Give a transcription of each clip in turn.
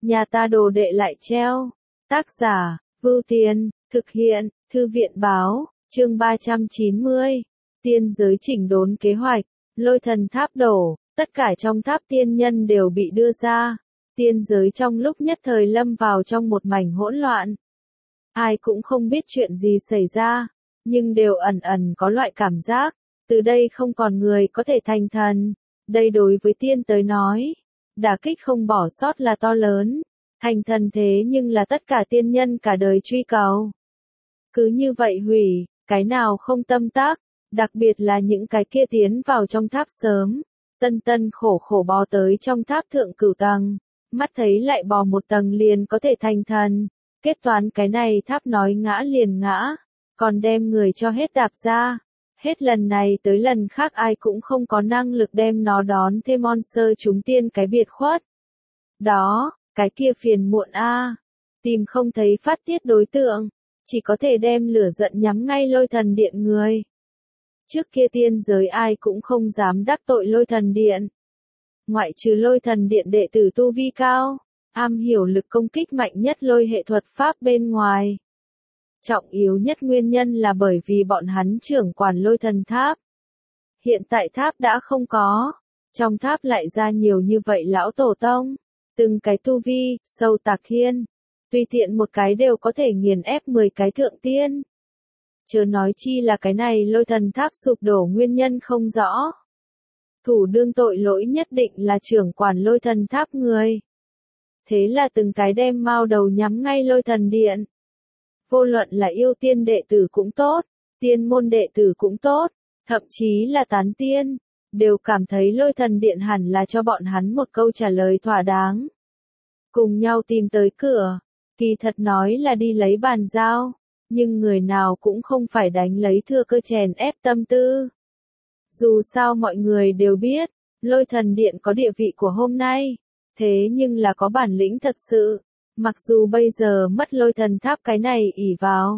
nhà ta đồ đệ lại treo. Tác giả, Vưu Tiên, thực hiện, Thư viện báo, chương 390. Tiên giới chỉnh đốn kế hoạch, lôi thần tháp đổ, tất cả trong tháp tiên nhân đều bị đưa ra. Tiên giới trong lúc nhất thời lâm vào trong một mảnh hỗn loạn. Ai cũng không biết chuyện gì xảy ra, nhưng đều ẩn ẩn có loại cảm giác, từ đây không còn người có thể thành thần. Đây đối với tiên tới nói, đả kích không bỏ sót là to lớn. Thành thần thế nhưng là tất cả tiên nhân cả đời truy cầu. Cứ như vậy hủy, cái nào không tâm tác, đặc biệt là những cái kia tiến vào trong tháp sớm, tân tân khổ khổ bò tới trong tháp thượng cửu tầng, mắt thấy lại bò một tầng liền có thể thành thần, kết toán cái này tháp nói ngã liền ngã, còn đem người cho hết đạp ra. Hết lần này tới lần khác ai cũng không có năng lực đem nó đón thêm monster chúng tiên cái biệt khuất. Đó, cái kia phiền muộn a, tìm không thấy phát tiết đối tượng, chỉ có thể đem lửa giận nhắm ngay lôi thần điện người. Trước kia tiên giới ai cũng không dám đắc tội lôi thần điện. Ngoại trừ lôi thần điện đệ tử tu vi cao, am hiểu lực công kích mạnh nhất lôi hệ thuật pháp bên ngoài. Trọng yếu nhất nguyên nhân là bởi vì bọn hắn trưởng quản lôi thần tháp. Hiện tại tháp đã không có, trong tháp lại ra nhiều như vậy lão tổ tông, từng cái tu vi, sâu tạc thiên, tùy tiện một cái đều có thể nghiền ép 10 cái thượng tiên. Chớ nói chi là cái này lôi thần tháp sụp đổ nguyên nhân không rõ. Thủ đương tội lỗi nhất định là trưởng quản lôi thần tháp người. Thế là từng cái đem mao đầu nhắm ngay lôi thần điện. Vô luận là yêu tiên đệ tử cũng tốt, tiên môn đệ tử cũng tốt, thậm chí là tán tiên, đều cảm thấy lôi thần điện hẳn là cho bọn hắn một câu trả lời thỏa đáng. Cùng nhau tìm tới cửa, kỳ thật nói là đi lấy bàn giao, nhưng người nào cũng không phải đánh lấy thừa cơ chèn ép tâm tư. Dù sao mọi người đều biết, lôi thần điện có địa vị của hôm nay, thế nhưng là có bản lĩnh thật sự. Mặc dù bây giờ mất lôi thần tháp cái này ỷ vào,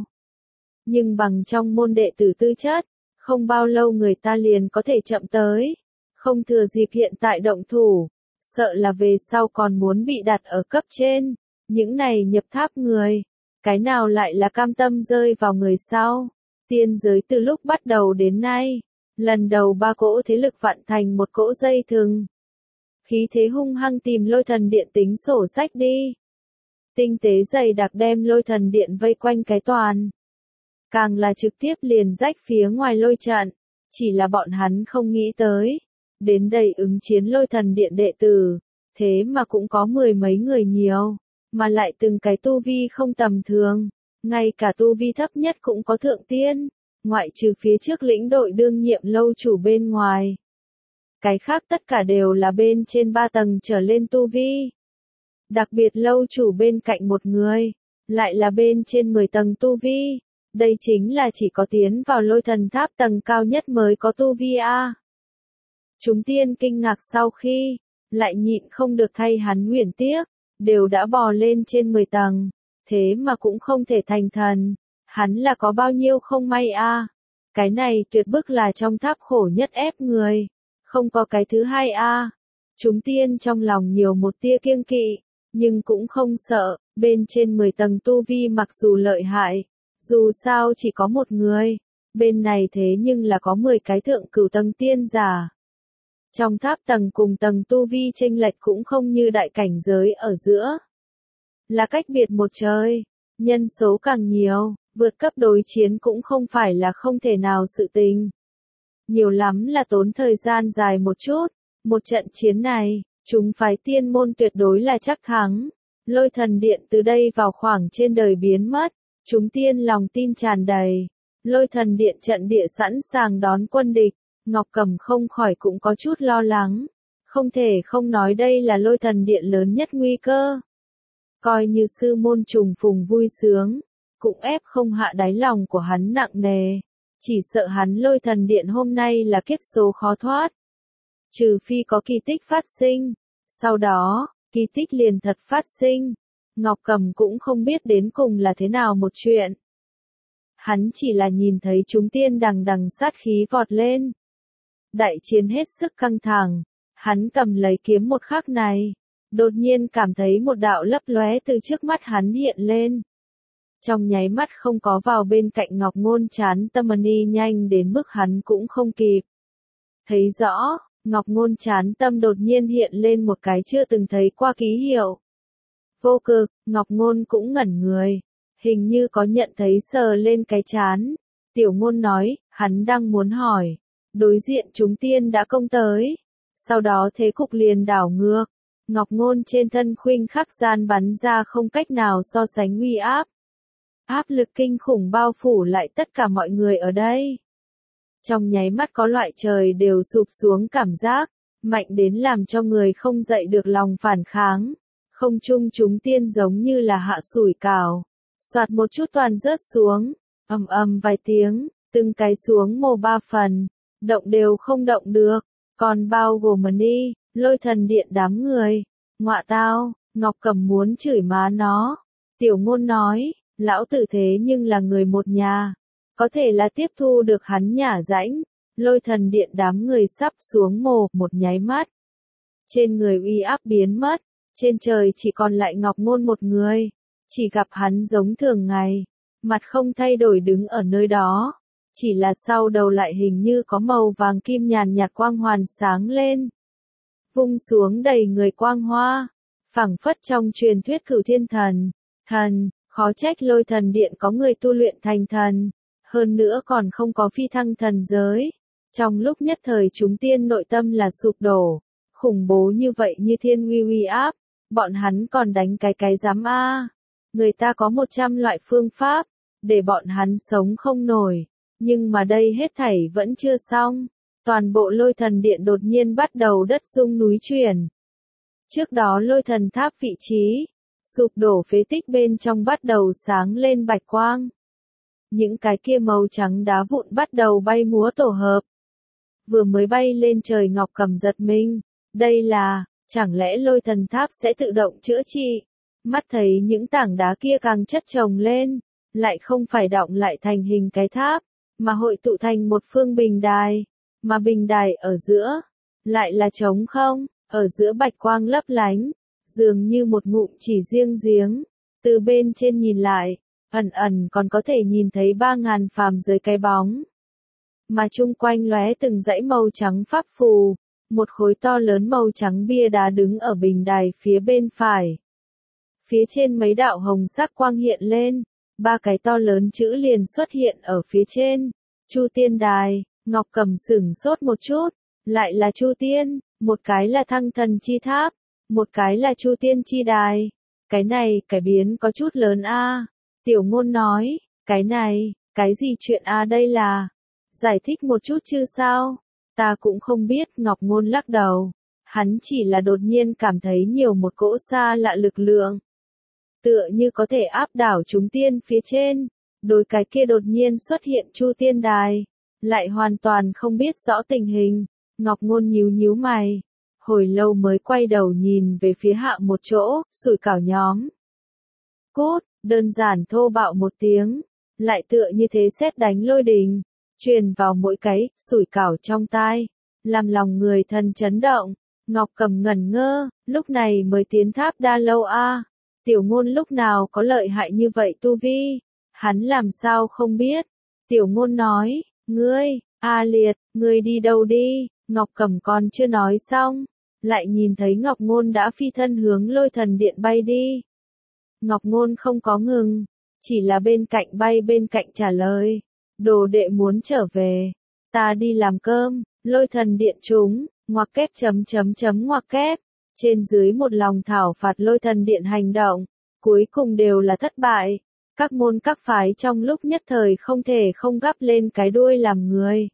nhưng bằng trong môn đệ tử tư chất, không bao lâu người ta liền có thể chậm tới, không thừa dịp hiện tại động thủ, sợ là về sau còn muốn bị đặt ở cấp trên. Những này nhập tháp người, cái nào lại là cam tâm rơi vào người sau. Tiên giới từ lúc bắt đầu đến nay, lần đầu 3 cỗ thế lực vặn thành một cỗ dây thừng. Khí thế hung hăng tìm lôi thần điện tính sổ sách đi. Tinh tế dày đặc đem lôi thần điện vây quanh cái toàn. Càng là trực tiếp liền rách phía ngoài lôi trận, chỉ là bọn hắn không nghĩ tới. Đến đây ứng chiến lôi thần điện đệ tử, thế mà cũng có 10 mấy người nhiều, mà lại từng cái tu vi không tầm thường, ngay cả tu vi thấp nhất cũng có thượng tiên, ngoại trừ phía trước lĩnh đội đương nhiệm lâu chủ bên ngoài. Cái khác tất cả đều là bên trên 3 tầng trở lên tu vi. Đặc biệt lâu chủ bên cạnh một người, lại là bên trên 10 tầng tu vi. Đây chính là chỉ có tiến vào lôi thần tháp tầng cao nhất mới có tu vi a. Chúng tiên kinh ngạc sau khi, lại nhịn không được thay hắn huyền tiếc, đều đã bò lên trên 10 tầng, thế mà cũng không thể thành thần. Hắn là có bao nhiêu không may a. Cái này tuyệt bức là trong tháp khổ nhất ép người, không có cái thứ hai a. Chúng tiên trong lòng nhiều một tia kiêng kỵ, nhưng cũng không sợ, bên trên 10 tầng tu vi mặc dù lợi hại, dù sao chỉ có một người, bên này thế nhưng là có 10 cái thượng cửu tầng tiên giả. Trong tháp tầng cùng tầng tu vi chênh lệch cũng không như đại cảnh giới ở giữa. Là cách biệt một trời, nhân số càng nhiều, vượt cấp đối chiến cũng không phải là không thể nào sự tình. Nhiều lắm là tốn thời gian dài một chút, một trận chiến này, chúng phái tiên môn tuyệt đối là chắc thắng. Lôi thần điện từ đây vào khoảng trên đời biến mất, chúng tiên lòng tin tràn đầy. Lôi thần điện trận địa sẵn sàng đón quân địch, Ngọc Cẩm không khỏi cũng có chút lo lắng. Không thể không nói đây là lôi thần điện lớn nhất nguy cơ. Coi như sư môn trùng phùng vui sướng, cũng ép không hạ đáy lòng của hắn nặng nề. Chỉ sợ hắn lôi thần điện hôm nay là kiếp số khó thoát. Trừ phi có kỳ tích phát sinh, sau đó, kỳ tích liền thật phát sinh. Ngọc Cẩm cũng không biết đến cùng là thế nào một chuyện. Hắn chỉ là nhìn thấy chúng tiên đằng đằng sát khí vọt lên. Đại chiến hết sức căng thẳng, hắn cầm lấy kiếm một khắc này, đột nhiên cảm thấy một đạo lấp lóe từ trước mắt hắn hiện lên. Trong nháy mắt không có vào bên cạnh Ngọc Ngôn Chán Tâm Mani nhanh đến mức hắn cũng không kịp. Thấy rõ, Ngọc Ngôn Chán Tâm đột nhiên hiện lên một cái chưa từng thấy qua ký hiệu. Vô Cực, Ngọc Ngôn cũng ngẩn người, hình như có nhận thấy sờ lên cái chán. Tiểu Ngôn nói, hắn đang muốn hỏi, đối diện chúng tiên đã công tới. Sau đó thế cục liền đảo ngược, Ngọc Ngôn trên thân khuynh khắc gian bắn ra không cách nào so sánh uy áp. Áp lực kinh khủng bao phủ lại tất cả mọi người ở đây. Trong nháy mắt có loại trời đều sụp xuống cảm giác, mạnh đến làm cho người không dậy được lòng phản kháng. Không trung chúng tiên giống như là hạ sủi cảo, soạt một chút toàn rớt xuống, ầm ầm vài tiếng, từng cái xuống mồ ba phần, động đều không động được, còn bao gồm đi, Lôi Thần Điện đám người. Ngọa tao, Ngọc Cầm muốn chửi má nó. Tiểu Ngôn nói, lão tử thế nhưng là người một nhà, có thể là tiếp thu được hắn nhả rãnh. Lôi Thần Điện đám người sắp xuống mồ một nháy mắt. Trên người uy áp biến mất, trên trời chỉ còn lại Ngọc Ngôn một người, chỉ gặp hắn giống thường ngày, mặt không thay đổi đứng ở nơi đó, chỉ là sau đầu lại hình như có màu vàng kim nhàn nhạt quang hoàn sáng lên. Vung xuống đầy người quang hoa, phảng phất trong truyền thuyết Cửu Thiên Thần, khó trách Lôi Thần Điện có người tu luyện thành thần, hơn nữa còn không có phi thăng thần giới. Trong lúc nhất thời chúng tiên nội tâm là sụp đổ, khủng bố như vậy như thiên uy áp, bọn hắn còn đánh cái dám a. Người ta có 100 loại phương pháp, để bọn hắn sống không nổi, nhưng mà đây hết thảy vẫn chưa xong. Toàn bộ Lôi Thần Điện đột nhiên bắt đầu đất rung núi chuyển. Trước đó Lôi Thần Tháp vị trí, sụp đổ phế tích bên trong bắt đầu sáng lên bạch quang. Những cái kia màu trắng đá vụn bắt đầu bay múa tổ hợp. Vừa mới bay lên trời Ngọc Cầm giật mình, đây là, chẳng lẽ Lôi Thần Tháp sẽ tự động chữa trị? Mắt thấy những tảng đá kia càng chất chồng lên, lại không phải đọng lại thành hình cái tháp, mà hội tụ thành một phương bình đài, mà bình đài ở giữa, lại là trống không, ở giữa bạch quang lấp lánh, dường như một ngụm chỉ riêng giếng, từ bên trên nhìn lại, ẩn ẩn còn có thể nhìn thấy 3.000 phàm giới cái bóng. Mà chung quanh lóe từng dãy màu trắng pháp phù, một khối to lớn màu trắng bia đá đứng ở bình đài phía bên phải. Phía trên mấy đạo hồng sắc quang hiện lên, 3 cái to lớn chữ liền xuất hiện ở phía trên. Chu Tiên Đài, Ngọc Cầm sửng sốt một chút, lại là Chu Tiên, một cái là Thăng Thần Chi Tháp, một cái là Chu Tiên Chi Đài. Cái này, cải biến có chút lớn a. Tiểu Ngôn nói, cái này, cái gì chuyện a đây là? Giải thích một chút chứ sao? Ta cũng không biết, Ngọc Ngôn lắc đầu. Hắn chỉ là đột nhiên cảm thấy nhiều một cỗ xa lạ lực lượng. Tựa như có thể áp đảo chúng tiên phía trên. Đối cái kia đột nhiên xuất hiện Chu Tiên Đài. Lại hoàn toàn không biết rõ tình hình. Ngọc Ngôn nhíu nhíu mày. Hồi lâu mới quay đầu nhìn về phía hạ một chỗ, sủi cảo nhóm. Cút, đơn giản thô bạo một tiếng. Lại tựa như thế sét đánh lôi đình. Truyền vào mỗi cái, sủi cảo trong tai. Làm lòng người thân chấn động. Ngọc Cầm ngẩn ngơ, lúc này mới tiến tháp đa lâu a. Tiểu Ngôn lúc nào có lợi hại như vậy tu vi? Hắn làm sao không biết? Tiểu Ngôn nói, ngươi, A Liệt, ngươi đi đâu đi? Ngọc Cầm còn chưa nói xong, lại nhìn thấy Ngọc Ngôn đã phi thân hướng Lôi Thần Điện bay đi. Ngọc Ngôn không có ngừng, chỉ là bên cạnh bay bên cạnh trả lời, đồ đệ muốn trở về, ta đi làm cơm. Lôi Thần Điện chúng, ngoặc kép ngoặc kép, trên dưới một lòng thảo phạt Lôi Thần Điện hành động, cuối cùng đều là thất bại. Các môn các phái trong lúc nhất thời không thể không gắp lên cái đuôi làm người.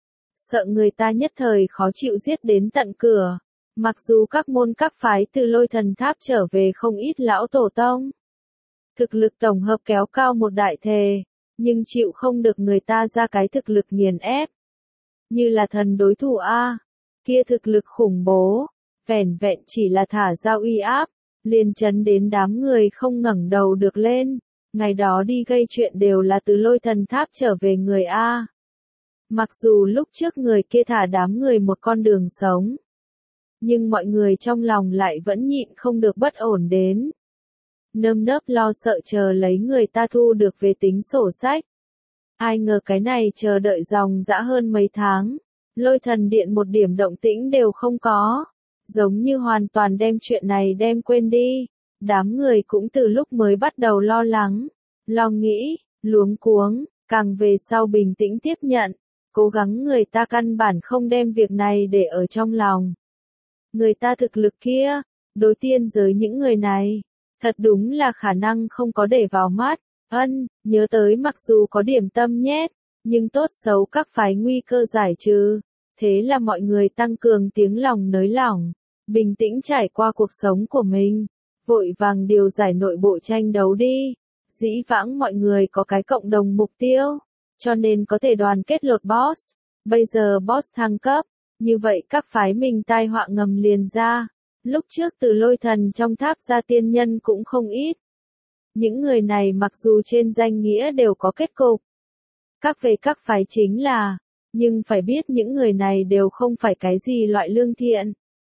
Sợ người ta nhất thời khó chịu giết đến tận cửa. Mặc dù các môn các phái từ Lôi Thần Tháp trở về không ít lão tổ tông. Thực lực tổng hợp kéo cao một đại thề, nhưng chịu không được người ta ra cái thực lực nghiền ép. Như là thần đối thủ A, kia thực lực khủng bố, vẻn vẹn chỉ là thả ra uy áp, liền chấn đến đám người không ngẩng đầu được lên. Ngày đó đi gây chuyện đều là từ Lôi Thần Tháp trở về người A. Mặc dù lúc trước người kia thả đám người một con đường sống. nhưng mọi người trong lòng lại vẫn nhịn không được bất ổn đến. Nơm nớp lo sợ chờ lấy người ta thu được về tính sổ sách. Ai ngờ cái này chờ đợi dòng dã hơn mấy tháng, Lôi Thần Điện một điểm động tĩnh đều không có, giống như hoàn toàn đem chuyện này đem quên đi. Đám người cũng từ lúc mới bắt đầu lo lắng, lo nghĩ, luống cuống, càng về sau bình tĩnh tiếp nhận, cố gắng người ta căn bản không đem việc này để ở trong lòng. Người ta thực lực kia, đối tiên giới những người này, thật đúng là khả năng không có để vào mắt. Nhớ tới mặc dù có điểm tâm nhét, nhưng tốt xấu các phái nguy cơ giải trừ. Thế là mọi người tăng cường tiếng lòng nới lỏng, bình tĩnh trải qua cuộc sống của mình, vội vàng điều giải nội bộ tranh đấu đi. Dĩ vãng mọi người có cái cộng đồng mục tiêu, cho nên có thể đoàn kết lột boss. Bây giờ boss thăng cấp, như vậy các phái mình tai họa ngầm liền ra. Lúc trước từ Lôi Thần trong tháp ra tiên nhân cũng không ít. Những người này mặc dù trên danh nghĩa đều có kết cục, các phái chính là, nhưng phải biết những người này đều không phải cái gì loại lương thiện.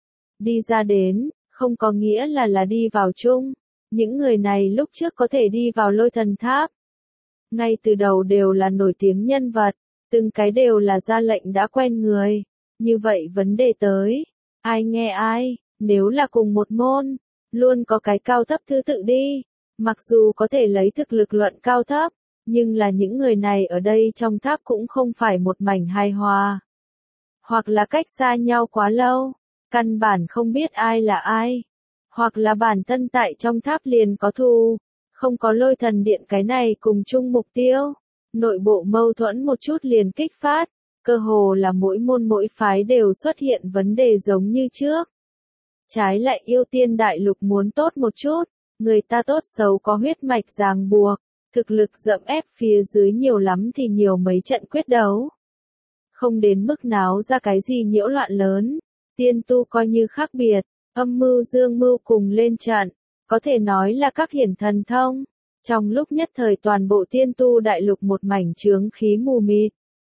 Đi ra đến, không có nghĩa là đi vào chung. Những người này lúc trước có thể đi vào Lôi Thần tháp, ngay từ đầu đều là nổi tiếng nhân vật, từng cái đều là ra lệnh đã quen người. Như vậy vấn đề tới, ai nghe ai, nếu là cùng một môn, luôn có cái cao thấp thứ tự đi. Mặc dù có thể lấy thực lực luận cao thấp, nhưng là những người này ở đây trong tháp cũng không phải một mảnh hài hòa. Hoặc là cách xa nhau quá lâu, căn bản không biết ai là ai. Hoặc là bản thân tại trong tháp liền có thù, không có Lôi Thần Điện cái này cùng chung mục tiêu. Nội bộ mâu thuẫn một chút liền kích phát, cơ hồ là mỗi môn mỗi phái đều xuất hiện vấn đề giống như trước. Trái lại Yêu Tiên Đại Lục muốn tốt một chút, người ta tốt xấu có huyết mạch ràng buộc, thực lực dẫm ép phía dưới nhiều lắm thì nhiều mấy trận quyết đấu. Không đến mức náo ra cái gì nhiễu loạn lớn, tiên tu coi như khác biệt, âm mưu dương mưu cùng lên trận, có thể nói là các hiển thần thông. Trong lúc nhất thời toàn bộ tiên tu đại lục một mảnh chướng khí mù mịt.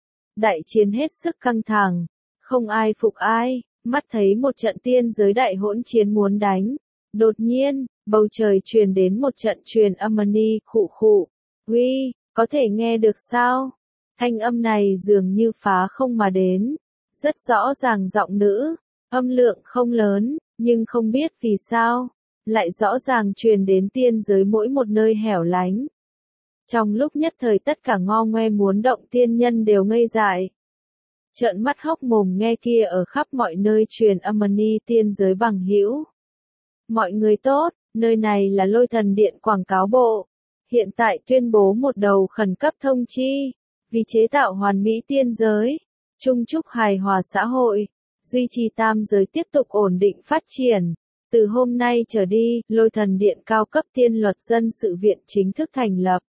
Đại chiến hết sức căng thẳng, không ai phục ai, mắt thấy một trận tiên giới đại hỗn chiến muốn đánh. Đột nhiên, bầu trời truyền đến một trận truyền âm ni khụ khụ. Uy, có thể nghe được sao? Thanh âm này dường như phá không mà đến. Rất rõ ràng giọng nữ, âm lượng không lớn, nhưng không biết vì sao, lại rõ ràng truyền đến tiên giới mỗi một nơi hẻo lánh. Trong lúc nhất thời tất cả ngo ngoe muốn động tiên nhân đều ngây dại. Trợn mắt hốc mồm nghe kia ở khắp mọi nơi truyền âm ni tiên giới bằng hữu. Mọi người tốt, nơi này là Lôi Thần Điện quảng cáo bộ. Hiện tại tuyên bố một đầu khẩn cấp thông chi, vì chế tạo hoàn mỹ tiên giới, chung chúc hài hòa xã hội, duy trì tam giới tiếp tục ổn định phát triển. Từ hôm nay trở đi, Lôi Thần Điện cao cấp tiên luật dân sự viện chính thức thành lập.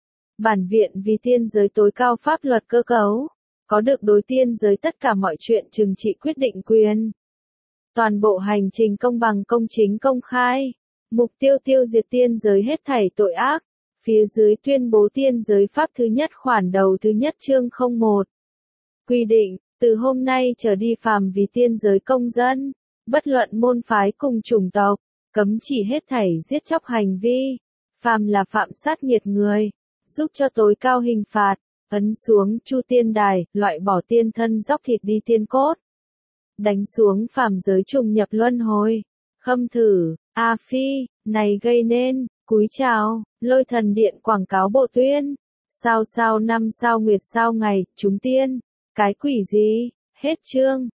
Bản viện vì tiên giới tối cao pháp luật cơ cấu, có được đối tiên giới tất cả mọi chuyện trừng trị quyết định quyền. Toàn bộ hành trình công bằng công chính công khai, mục tiêu tiêu diệt tiên giới hết thảy tội ác. Phía dưới tuyên bố tiên giới pháp thứ nhất khoản đầu thứ nhất chương 01. Quy định, từ hôm nay trở đi phàm vì tiên giới công dân, bất luận môn phái cùng chủng tộc, cấm chỉ hết thảy giết chóc hành vi, phàm là phạm sát nghiệt người, giúp cho tối cao hình phạt, ấn xuống chu tiên đài, loại bỏ tiên thân dóc thịt đi tiên cốt. Đánh xuống phàm giới trùng nhập luân hồi, khâm thử, A Phi, này gây nên, cúi chào, Lôi Thần Điện quảng cáo bộ tuyên, sao năm sao nguyệt sao ngày, chúng tiên, cái quỷ gì, hết chương.